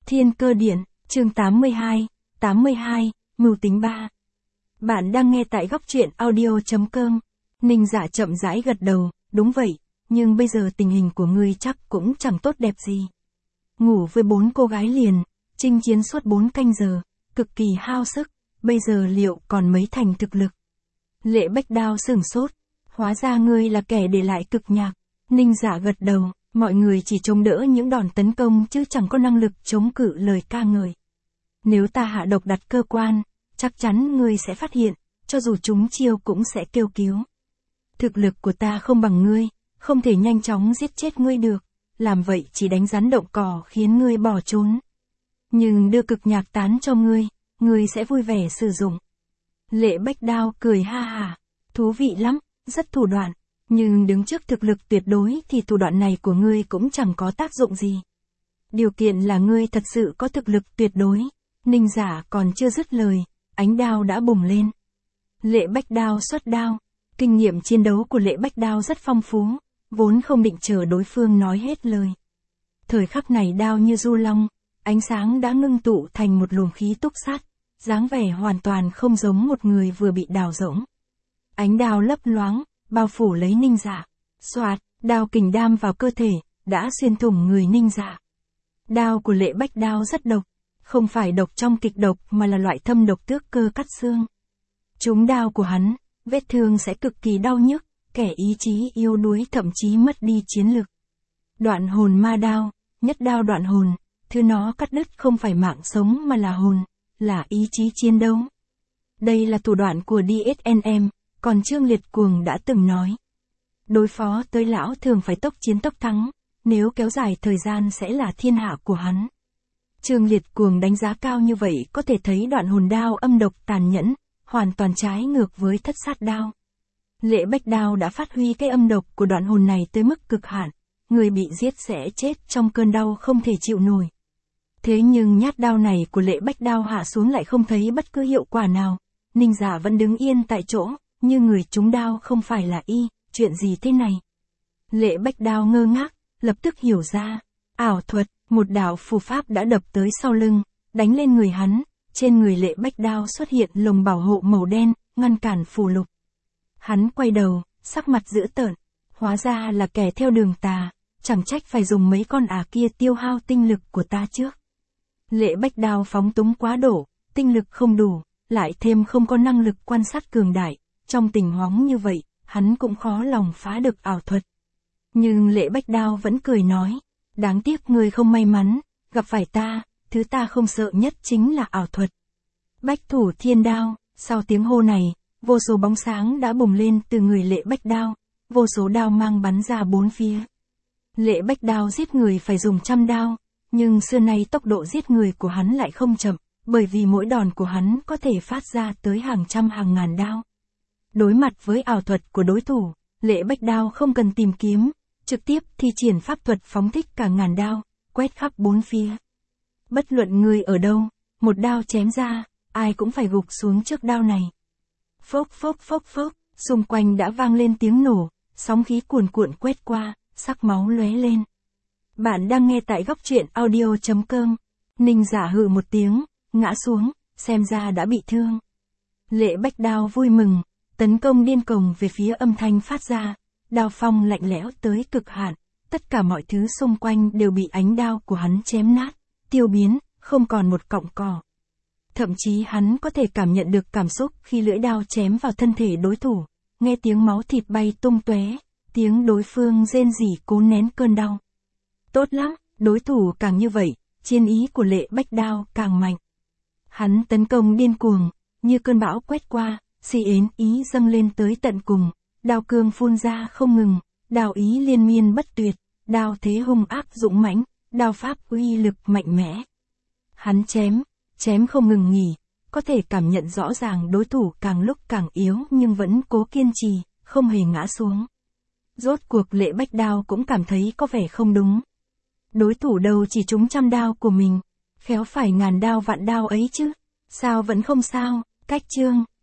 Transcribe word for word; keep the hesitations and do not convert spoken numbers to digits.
Thiên Cơ Điện, chương tám mươi hai, tám mươi hai, Mưu Tính ba. Bạn đang nghe tại góc truyện audio.com. Ninh Dạ chậm rãi gật đầu, đúng vậy, nhưng bây giờ tình hình của ngươi chắc cũng chẳng tốt đẹp gì. Ngủ với bốn cô gái liền, chinh chiến suốt bốn canh giờ, cực kỳ hao sức, bây giờ liệu còn mấy thành thực lực? Lệ Bách Đao sửng sốt, hóa ra ngươi là kẻ để lại cực nhạc. Ninh Dạ gật đầu, mọi người chỉ chống đỡ những đòn tấn công chứ chẳng có năng lực chống cự lời ca ngợi. Nếu ta hạ độc đặt cơ quan, chắc chắn ngươi sẽ phát hiện, cho dù chúng chiêu cũng sẽ kêu cứu. Thực lực của ta không bằng ngươi, không thể nhanh chóng giết chết ngươi được, làm vậy chỉ đánh rắn động cỏ khiến ngươi bỏ trốn. Nhưng đưa cực nhạc tán cho ngươi, ngươi sẽ vui vẻ sử dụng. Lệ Bách Đao cười ha hả, thú vị lắm, rất thủ đoạn, nhưng đứng trước thực lực tuyệt đối thì thủ đoạn này của ngươi cũng chẳng có tác dụng gì. Điều kiện là ngươi thật sự có thực lực tuyệt đối. Ninh Giả còn chưa dứt lời, ánh đao đã bùng lên. Lệ Bách Đao xuất đao, kinh nghiệm chiến đấu của Lệ Bách Đao rất phong phú, vốn không định chờ đối phương nói hết lời. Thời khắc này đao như du long, ánh sáng đã ngưng tụ thành một luồng khí túc sát, dáng vẻ hoàn toàn không giống một người vừa bị đào rỗng. Ánh đao lấp loáng, bao phủ lấy Ninh Dạ. Xoạt, đao kình đam vào cơ thể, đã xuyên thủng người Ninh Dạ. Đao của Lệ Bách Đao rất độc, không phải độc trong kịch độc mà là loại thâm độc tước cơ cắt xương. Trúng đao của hắn, vết thương sẽ cực kỳ đau nhức, kẻ ý chí yếu đuối thậm chí mất đi chiến lực. Đoạn hồn ma đao, nhất đao đoạn hồn, thứ nó cắt đứt không phải mạng sống mà là hồn, là ý chí chiến đấu. Đây là thủ đoạn của đê ét en em, còn Trương Liệt Cuồng đã từng nói. Đối phó tới lão thường phải tốc chiến tốc thắng, nếu kéo dài thời gian sẽ là thiên hạ của hắn. Trương Liệt Cuồng đánh giá cao như vậy có thể thấy đoạn hồn đao âm độc tàn nhẫn, hoàn toàn trái ngược với thất sát đao. Lệ Bách Đao đã phát huy cái âm độc của đoạn hồn này tới mức cực hạn, người bị giết sẽ chết trong cơn đau không thể chịu nổi. Thế nhưng nhát đao này của Lệ Bách Đao hạ xuống lại không thấy bất cứ hiệu quả nào. Ninh Giả vẫn đứng yên tại chỗ, như người trúng đao không phải là y, chuyện gì thế này? Lệ Bách Đao ngơ ngác, lập tức hiểu ra, ảo thuật, một đạo phù pháp đã đập tới sau lưng, đánh lên người hắn, trên người Lệ Bách Đao xuất hiện lồng bảo hộ màu đen, ngăn cản phù lục. Hắn quay đầu, sắc mặt dữ tợn, hóa ra là kẻ theo đường tà, chẳng trách phải dùng mấy con ả kia tiêu hao tinh lực của ta trước. Lệ Bách Đao phóng túng quá độ, tinh lực không đủ, lại thêm không có năng lực quan sát cường đại, trong tình huống như vậy, hắn cũng khó lòng phá được ảo thuật. Nhưng Lệ Bách Đao vẫn cười nói, đáng tiếc người không may mắn, gặp phải ta, thứ ta không sợ nhất chính là ảo thuật. Bách Thủ Thiên Đao, sau tiếng hô này, vô số bóng sáng đã bùng lên từ người Lệ Bách Đao, vô số đao mang bắn ra bốn phía. Lệ Bách Đao giết người phải dùng trăm đao, nhưng xưa nay tốc độ giết người của hắn lại không chậm, bởi vì mỗi đòn của hắn có thể phát ra tới hàng trăm hàng ngàn đao. Đối mặt với ảo thuật của đối thủ, Lệ Bách Đao không cần tìm kiếm, trực tiếp thi triển pháp thuật phóng thích cả ngàn đao, quét khắp bốn phía. Bất luận người ở đâu, một đao chém ra, ai cũng phải gục xuống trước đao này. Phốc phốc phốc phốc, xung quanh đã vang lên tiếng nổ, sóng khí cuồn cuộn quét qua, sắc máu lóe lên. Bạn đang nghe tại góc truyện audio.com. Ninh Giả hừ một tiếng, ngã xuống, xem ra đã bị thương. Lệ Bách Đao vui mừng, tấn công điên cuồng về phía âm thanh phát ra, đao phong lạnh lẽo tới cực hạn, tất cả mọi thứ xung quanh đều bị ánh đao của hắn chém nát, tiêu biến, không còn một cọng cỏ. Thậm chí hắn có thể cảm nhận được cảm xúc khi lưỡi đao chém vào thân thể đối thủ, nghe tiếng máu thịt bay tung tóe, tiếng đối phương rên rỉ cố nén cơn đau. Tốt lắm, đối thủ càng như vậy, chiến ý của Lệ Bách Đao càng mạnh. Hắn tấn công điên cuồng, như cơn bão quét qua, si yến ý dâng lên tới tận cùng, đao cương phun ra không ngừng, đao ý liên miên bất tuyệt, đao thế hung ác dũng mãnh, đao pháp uy lực mạnh mẽ. Hắn chém, chém không ngừng nghỉ, có thể cảm nhận rõ ràng đối thủ càng lúc càng yếu nhưng vẫn cố kiên trì, không hề ngã xuống. Rốt cuộc Lệ Bách Đao cũng cảm thấy có vẻ không đúng. Đối thủ đâu chỉ trúng trăm đao của mình, khéo phải ngàn đao vạn đao ấy chứ, sao vẫn không sao, cách chương.